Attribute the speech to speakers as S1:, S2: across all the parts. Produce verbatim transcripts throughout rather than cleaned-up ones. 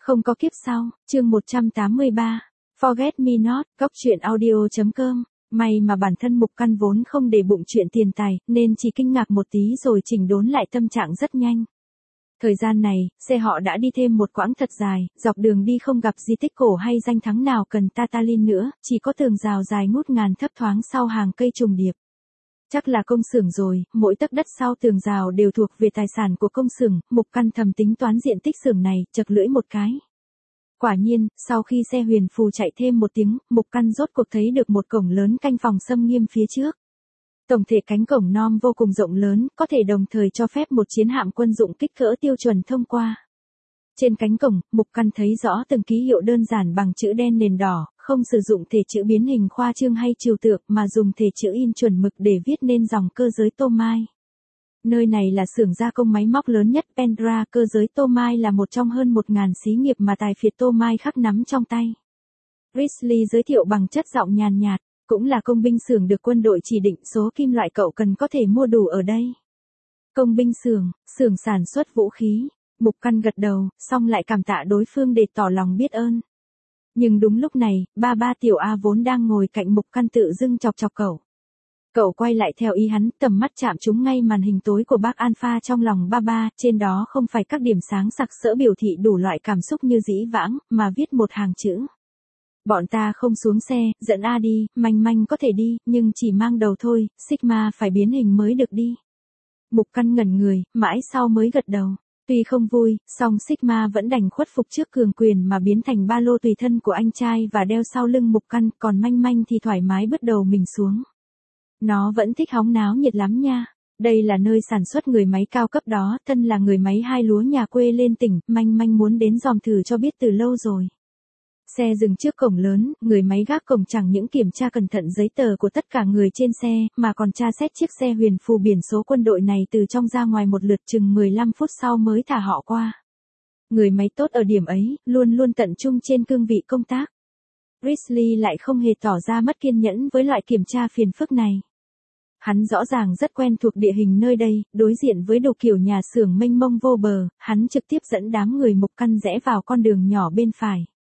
S1: Không có kiếp sau, chương một trăm tám mươi ba. Forget Me Not, góc truyện audio.com. May mà bản thân Mục Căn vốn không để bụng chuyện tiền tài, nên chỉ kinh ngạc một tí rồi chỉnh đốn lại tâm trạng rất nhanh. Thời gian này, xe họ đã đi thêm một quãng thật dài, dọc đường đi không gặp di tích cổ hay danh thắng nào cần Tatalin nữa, chỉ có tường rào dài ngút ngàn thấp thoáng sau hàng cây trùng điệp. Chắc là công xưởng rồi, mỗi tấc đất sau tường rào đều thuộc về tài sản của công xưởng, Mục Căn thầm tính toán diện tích xưởng này, chật lưỡi một cái. Quả nhiên, sau khi xe huyền phù chạy thêm một tiếng, Mục Căn rốt cuộc thấy được một cổng lớn canh phòng xâm nghiêm phía trước. Tổng thể cánh cổng non vô cùng rộng lớn, có thể đồng thời cho phép một chiến hạm quân dụng kích cỡ tiêu chuẩn thông qua. Trên cánh cổng, Mục Căn thấy rõ từng ký hiệu đơn giản bằng chữ đen nền đỏ, không sử dụng thể chữ biến hình khoa trương hay trừu tượng mà dùng thể chữ in chuẩn mực để viết nên dòng cơ giới Tô Mai. Nơi này là xưởng gia công máy móc lớn nhất Pendra, cơ giới Tô Mai là một trong hơn một ngàn xí nghiệp mà tài phiệt Tô Mai khắc nắm trong tay. Risley giới thiệu bằng chất giọng nhàn nhạt, cũng là công binh xưởng được quân đội chỉ định, số kim loại cậu cần có thể mua đủ ở đây. Công binh xưởng, xưởng sản xuất vũ khí. Mục Căn gật đầu, xong lại cảm tạ đối phương để tỏ lòng biết ơn. Nhưng đúng lúc này, ba ba tiểu A vốn đang ngồi cạnh Mục Căn tự dưng chọc chọc cậu. Cậu quay lại theo ý hắn, tầm mắt chạm trúng ngay màn hình tối của bác Alpha trong lòng ba ba, trên đó không phải các điểm sáng sặc sỡ biểu thị đủ loại cảm xúc như dĩ vãng, mà viết một hàng chữ. Bọn ta không xuống xe, dẫn A đi, manh manh có thể đi, nhưng chỉ mang đầu thôi, Sigma phải biến hình mới được đi. Mục Căn ngẩn người, mãi sau mới gật đầu. Tuy không vui, song Sigma vẫn đành khuất phục trước cường quyền mà biến thành ba lô tùy thân của anh trai và đeo sau lưng Mục Căn, còn manh manh thì thoải mái bứt đầu mình xuống. Nó vẫn thích hóng náo nhiệt lắm nha. Đây là nơi sản xuất người máy cao cấp đó, thân là người máy hai lúa nhà quê lên tỉnh, manh manh muốn đến dòm thử cho biết từ lâu rồi. Xe dừng trước cổng lớn, người máy gác cổng chẳng những kiểm tra cẩn thận giấy tờ của tất cả người trên xe, mà còn tra xét chiếc xe huyền phù biển số quân đội này từ trong ra ngoài một lượt, chừng mười lăm phút sau mới thả họ qua. Người máy tốt ở điểm ấy, luôn luôn tận trung trên cương vị công tác. Risley lại không hề tỏ ra mất kiên nhẫn với loại kiểm tra phiền phức này. Hắn rõ ràng rất quen thuộc địa hình nơi đây, đối diện với đồ kiểu nhà xưởng mênh mông vô bờ, hắn trực tiếp dẫn đám người Mục Căn rẽ vào con đường nhỏ bên phải.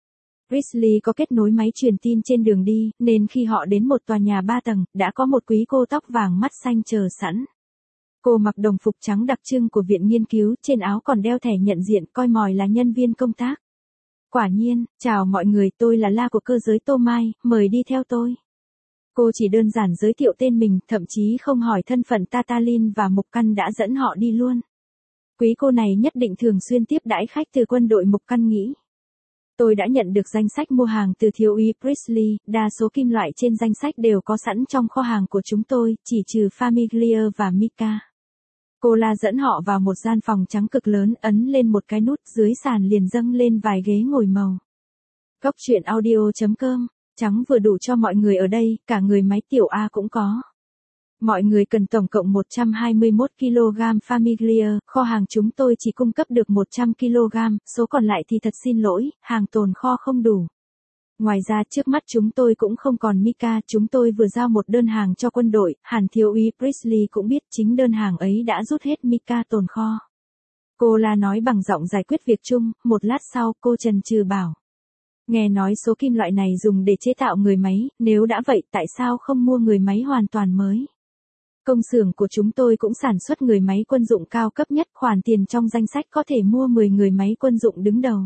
S1: Risley có kết nối máy truyền tin trên đường đi, nên khi họ đến một tòa nhà ba tầng, đã có một quý cô tóc vàng mắt xanh chờ sẵn. Cô mặc đồng phục trắng đặc trưng của viện nghiên cứu, trên áo còn đeo thẻ nhận diện, coi mòi là nhân viên công tác. Quả nhiên, chào mọi người, tôi là La của cơ giới Tô Mai, mời đi theo tôi. Cô chỉ đơn giản giới thiệu tên mình, thậm chí không hỏi thân phận Tatalin và Mục Căn đã dẫn họ đi luôn. Quý cô này nhất định thường xuyên tiếp đãi khách từ quân đội, Mục Căn nghĩ. Tôi đã nhận được danh sách mua hàng từ thiếu úy Priestley, đa số kim loại trên danh sách đều có sẵn trong kho hàng của chúng tôi, chỉ trừ Famiglia và Mika. Cô La dẫn họ vào một gian phòng trắng cực lớn, ấn lên một cái nút, dưới sàn liền dâng lên vài ghế ngồi màu. Góc truyện audio.com, trắng vừa đủ cho mọi người ở đây, cả người máy tiểu A cũng có. Mọi người cần tổng cộng một trăm hai mươi mốt ki lô gam Famiglia, kho hàng chúng tôi chỉ cung cấp được một trăm ki lô gam, số còn lại thì thật xin lỗi, hàng tồn kho không đủ. Ngoài ra trước mắt chúng tôi cũng không còn Mika, chúng tôi vừa giao một đơn hàng cho quân đội, hẳn thiếu úy Priestley cũng biết chính đơn hàng ấy đã rút hết Mika tồn kho. Cô La nói bằng giọng giải quyết việc chung, một lát sau cô chần chừ bảo. Nghe nói số kim loại này dùng để chế tạo người máy, nếu đã vậy tại sao không mua người máy hoàn toàn mới? Công xưởng của chúng tôi cũng sản xuất người máy quân dụng cao cấp nhất, khoản tiền trong danh sách có thể mua mười người máy quân dụng đứng đầu.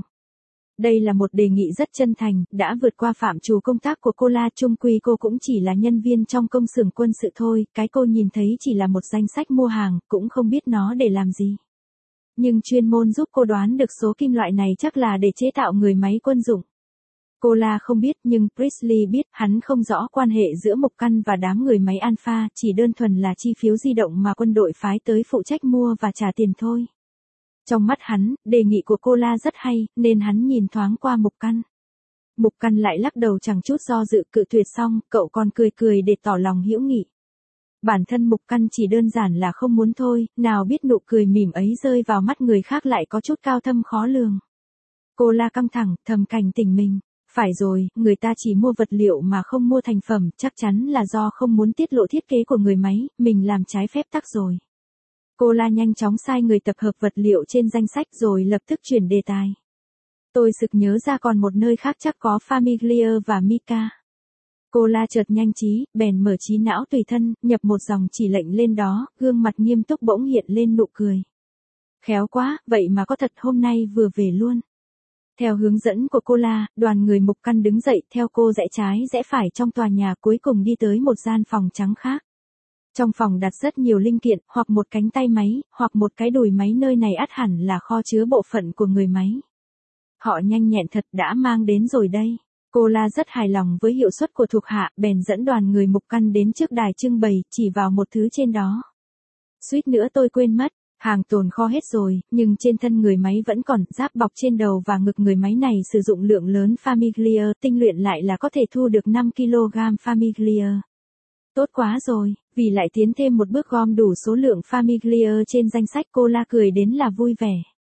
S1: Đây là một đề nghị rất chân thành, đã vượt qua phạm trù công tác của cô La, chung quy cô cũng chỉ là nhân viên trong công xưởng quân sự thôi, cái cô nhìn thấy chỉ là một danh sách mua hàng, cũng không biết nó để làm gì. Nhưng chuyên môn giúp cô đoán được số kim loại này chắc là để chế tạo người máy quân dụng. Cô La không biết, nhưng Priestley biết, hắn không rõ quan hệ giữa Mục Căn và đám người máy Alpha, chỉ đơn thuần là chi phiếu di động mà quân đội phái tới phụ trách mua và trả tiền thôi. Trong mắt hắn, đề nghị của cô La rất hay, nên hắn nhìn thoáng qua Mục Căn. Mục Căn lại lắc đầu chẳng chút do dự, cự tuyệt xong, cậu còn cười cười để tỏ lòng hữu nghị. Bản thân Mục Căn chỉ đơn giản là không muốn thôi, nào biết nụ cười mỉm ấy rơi vào mắt người khác lại có chút cao thâm khó lường. Cô La căng thẳng, thầm cảnh tỉnh mình. Phải rồi, người ta chỉ mua vật liệu mà không mua thành phẩm, chắc chắn là do không muốn tiết lộ thiết kế của người máy, mình làm trái phép tắc rồi. Cô La nhanh chóng sai người tập hợp vật liệu trên danh sách rồi lập tức chuyển đề tài. Tôi sực nhớ ra còn một nơi khác chắc có Famiglia và Mika. Cô La chợt nhanh trí, bèn mở trí não tùy thân, nhập một dòng chỉ lệnh lên đó, gương mặt nghiêm túc bỗng hiện lên nụ cười. Khéo quá, vậy mà có thật hôm nay vừa về luôn. Theo hướng dẫn của cô La, đoàn người Mục Căn đứng dậy theo cô rẽ trái rẽ phải trong tòa nhà cuối cùng đi tới một gian phòng trắng khác. Trong phòng đặt rất nhiều linh kiện, hoặc một cánh tay máy, hoặc một cái đùi máy, nơi này ắt hẳn là kho chứa bộ phận của người máy. Họ nhanh nhẹn thật, đã mang đến rồi đây. Cô La rất hài lòng với hiệu suất của thuộc hạ, bèn dẫn đoàn người Mục Căn đến trước đài trưng bày, chỉ vào một thứ trên đó. Suýt nữa tôi quên mất, hàng tồn kho hết rồi, nhưng trên thân người máy vẫn còn, giáp bọc trên đầu và ngực người máy này sử dụng lượng lớn Famiglia, tinh luyện lại là có thể thu được năm ki lô gam Famiglia. Tốt quá rồi, vì lại tiến thêm một bước gom đủ số lượng Famiglia trên danh sách, cô La cười đến là vui vẻ.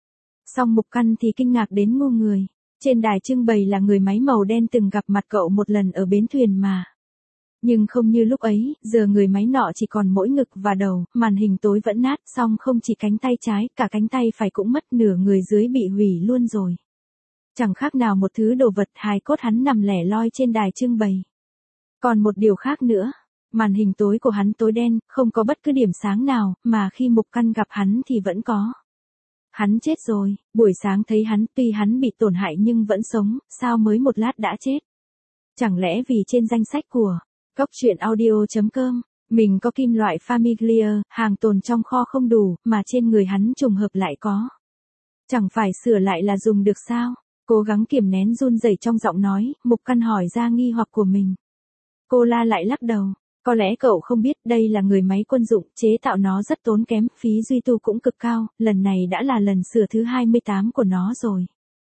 S1: Song Mục Căn thì kinh ngạc đến ngu người. Trên đài trưng bày là người máy màu đen từng gặp mặt cậu một lần ở bến thuyền mà. Nhưng không như lúc ấy, giờ người máy nọ chỉ còn mỗi ngực và đầu, màn hình tối vẫn nát, song không chỉ cánh tay trái, cả cánh tay phải cũng mất, nửa người dưới bị hủy luôn rồi. Chẳng khác nào một thứ đồ vật, hài cốt hắn nằm lẻ loi trên đài trưng bày. Còn một điều khác nữa, màn hình tối của hắn tối đen, không có bất cứ điểm sáng nào, mà khi Mục Căn gặp hắn thì vẫn có. Hắn chết rồi, buổi sáng thấy hắn, tuy hắn bị tổn hại nhưng vẫn sống, sao mới một lát đã chết? Chẳng lẽ vì trên danh sách của Cốc truyện audio chấm com, mình có kim loại Famiglia, hàng tồn trong kho không đủ, mà trên người hắn trùng hợp lại có. Chẳng phải sửa lại là dùng được sao? Cố gắng kiềm nén run rẩy trong giọng nói, Mục Căn hỏi ra nghi hoặc của mình. Cô La lại lắc đầu. Có lẽ cậu không biết, đây là người máy quân dụng, chế tạo nó rất tốn kém, phí duy tu cũng cực cao, lần này đã là lần sửa thứ hai mươi tám của nó rồi.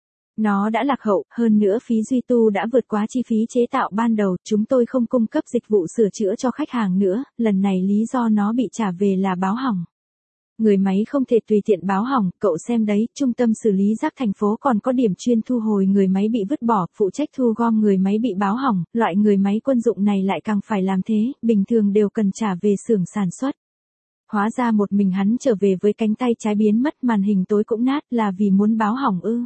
S1: Nó đã lạc hậu, hơn nữa phí duy tu đã vượt quá chi phí chế tạo ban đầu, chúng tôi không cung cấp dịch vụ sửa chữa cho khách hàng nữa, lần này lý do nó bị trả về là báo hỏng. Người máy không thể tùy tiện báo hỏng, cậu xem đấy, trung tâm xử lý rác thành phố còn có điểm chuyên thu hồi người máy bị vứt bỏ, phụ trách thu gom người máy bị báo hỏng, loại người máy quân dụng này lại càng phải làm thế, bình thường đều cần trả về xưởng sản xuất. Hóa ra một mình hắn trở về với cánh tay trái biến mất, màn hình tối cũng nát, là vì muốn báo hỏng ư?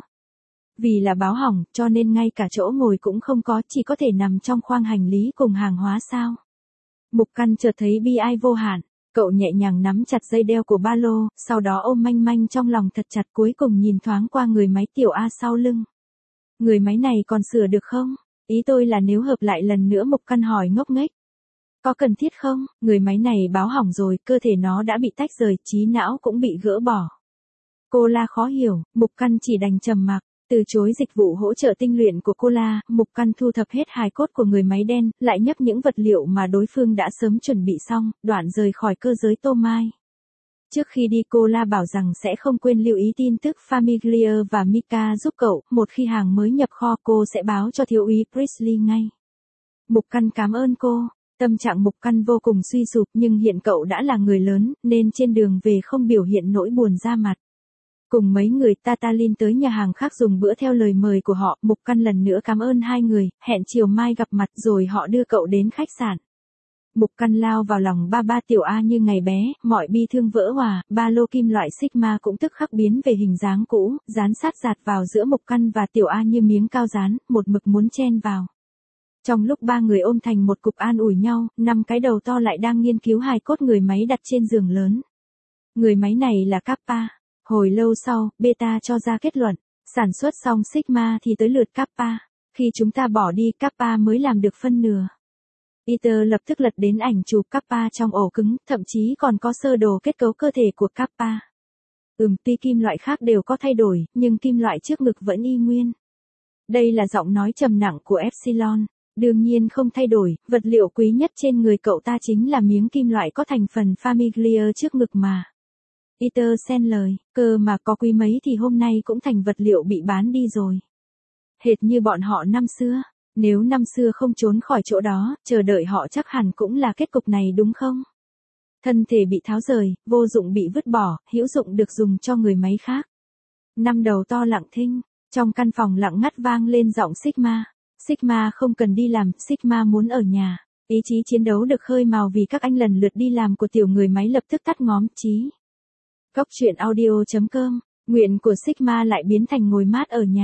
S1: Vì là báo hỏng, cho nên ngay cả chỗ ngồi cũng không có, chỉ có thể nằm trong khoang hành lý cùng hàng hóa sao? Mục Căn chợt thấy bi ai vô hạn. Cậu nhẹ nhàng nắm chặt dây đeo của ba lô, sau đó ôm manh manh trong lòng thật chặt, cuối cùng nhìn thoáng qua người máy tiểu A sau lưng. Người máy này còn sửa được không? Ý tôi là nếu hợp lại lần nữa. Mục Căn hỏi ngốc nghếch. Có cần thiết không? Người máy này báo hỏng rồi, cơ thể nó đã bị tách rời, trí não cũng bị gỡ bỏ. Cô La khó hiểu, Mục Căn chỉ đành trầm mặc. Từ chối dịch vụ hỗ trợ tinh luyện của cô La, Mục Căn thu thập hết hài cốt của người máy đen, lại nhấc những vật liệu mà đối phương đã sớm chuẩn bị xong, đoạn rời khỏi cơ giới Tô Mai. Trước khi đi cô La bảo rằng sẽ không quên lưu ý tin tức Famiglia và Mika giúp cậu, một khi hàng mới nhập kho cô sẽ báo cho thiếu úy Priestley ngay. Mục Căn cảm ơn cô. Tâm trạng Mục Căn vô cùng suy sụp, nhưng hiện cậu đã là người lớn, nên trên đường về không biểu hiện nỗi buồn ra mặt. Cùng mấy người Tatalin tới nhà hàng khác dùng bữa theo lời mời của họ, Mục Căn lần nữa cảm ơn hai người, hẹn chiều mai gặp mặt rồi họ đưa cậu đến khách sạn. Mục Căn lao vào lòng ba ba tiểu A như ngày bé, mọi bi thương vỡ hòa, ba lô kim loại Sigma cũng tức khắc biến về hình dáng cũ, dán sát dạt vào giữa Mục Căn và tiểu A như miếng cao dán, một mực muốn chen vào. Trong lúc ba người ôm thành một cục an ủi nhau, năm cái đầu to lại đang nghiên cứu hài cốt người máy đặt trên giường lớn. Người máy này là Kappa. Hồi lâu sau, Beta cho ra kết luận, sản xuất xong Sigma thì tới lượt Kappa. Khi chúng ta bỏ đi, Kappa mới làm được phân nửa. Peter lập tức lật đến ảnh chụp Kappa trong ổ cứng, thậm chí còn có sơ đồ kết cấu cơ thể của Kappa. Ừm, tuy kim loại khác đều có thay đổi, nhưng kim loại trước ngực vẫn y nguyên. Đây là giọng nói trầm nặng của Epsilon. Đương nhiên không thay đổi, vật liệu quý nhất trên người cậu ta chính là miếng kim loại có thành phần Famiglia trước ngực mà. Peter xen lời, cơ mà có quý mấy thì hôm nay cũng thành vật liệu bị bán đi rồi. Hệt như bọn họ năm xưa, nếu năm xưa không trốn khỏi chỗ đó, chờ đợi họ chắc hẳn cũng là kết cục này đúng không? Thân thể bị tháo rời, vô dụng bị vứt bỏ, hữu dụng được dùng cho người máy khác. Năm đầu to lặng thinh, trong căn phòng lặng ngắt vang lên giọng Sigma. Sigma không cần đi làm, Sigma muốn ở nhà. Ý chí chiến đấu được khơi mào vì các anh lần lượt đi làm của tiểu người máy lập tức tắt ngóm chí. Cốc truyện audio chấm com, nguyện của Sigma lại biến thành ngồi mát ở nhà.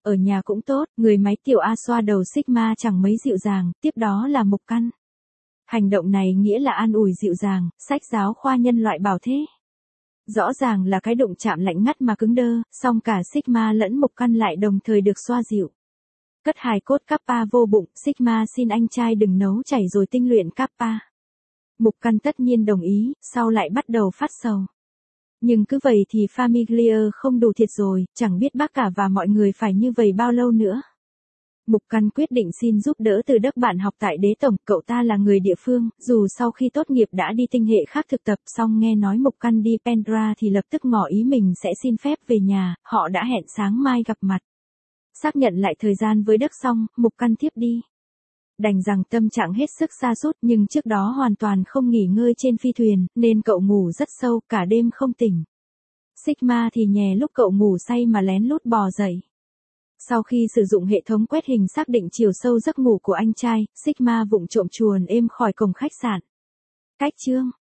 S1: Ở nhà cũng tốt, người máy tiểu A xoa đầu Sigma chẳng mấy dịu dàng, tiếp đó là Mục Căn. Hành động này nghĩa là an ủi dịu dàng, sách giáo khoa nhân loại bảo thế. Rõ ràng là cái đụng chạm lạnh ngắt mà cứng đơ, song cả Sigma lẫn Mục Căn lại đồng thời được xoa dịu. Cất hài cốt Kappa vô bụng, Sigma xin anh trai đừng nấu chảy rồi tinh luyện Kappa. Mục Căn tất nhiên đồng ý, sau lại bắt đầu phát sầu. Nhưng cứ vậy thì Familiar không đủ thiệt rồi, chẳng biết bác cả và mọi người phải như vậy bao lâu nữa. Mục Căn quyết định xin giúp đỡ từ đất bạn học tại Đế Tổng, cậu ta là người địa phương, dù sau khi tốt nghiệp đã đi tinh hệ khác thực tập xong nghe nói Mục Căn đi Pendra thì lập tức ngỏ ý mình sẽ xin phép về nhà, họ đã hẹn sáng mai gặp mặt. Xác nhận lại thời gian với Đức xong, Mục Căn tiếp đi. Đành rằng tâm trạng hết sức sa sút nhưng trước đó hoàn toàn không nghỉ ngơi trên phi thuyền, nên cậu ngủ rất sâu, cả đêm không tỉnh. Sigma thì nhè lúc cậu ngủ say mà lén lút bò dậy. Sau khi sử dụng hệ thống quét hình xác định chiều sâu giấc ngủ của anh trai, Sigma vụng trộm chuồn êm khỏi cổng khách sạn. Cách chương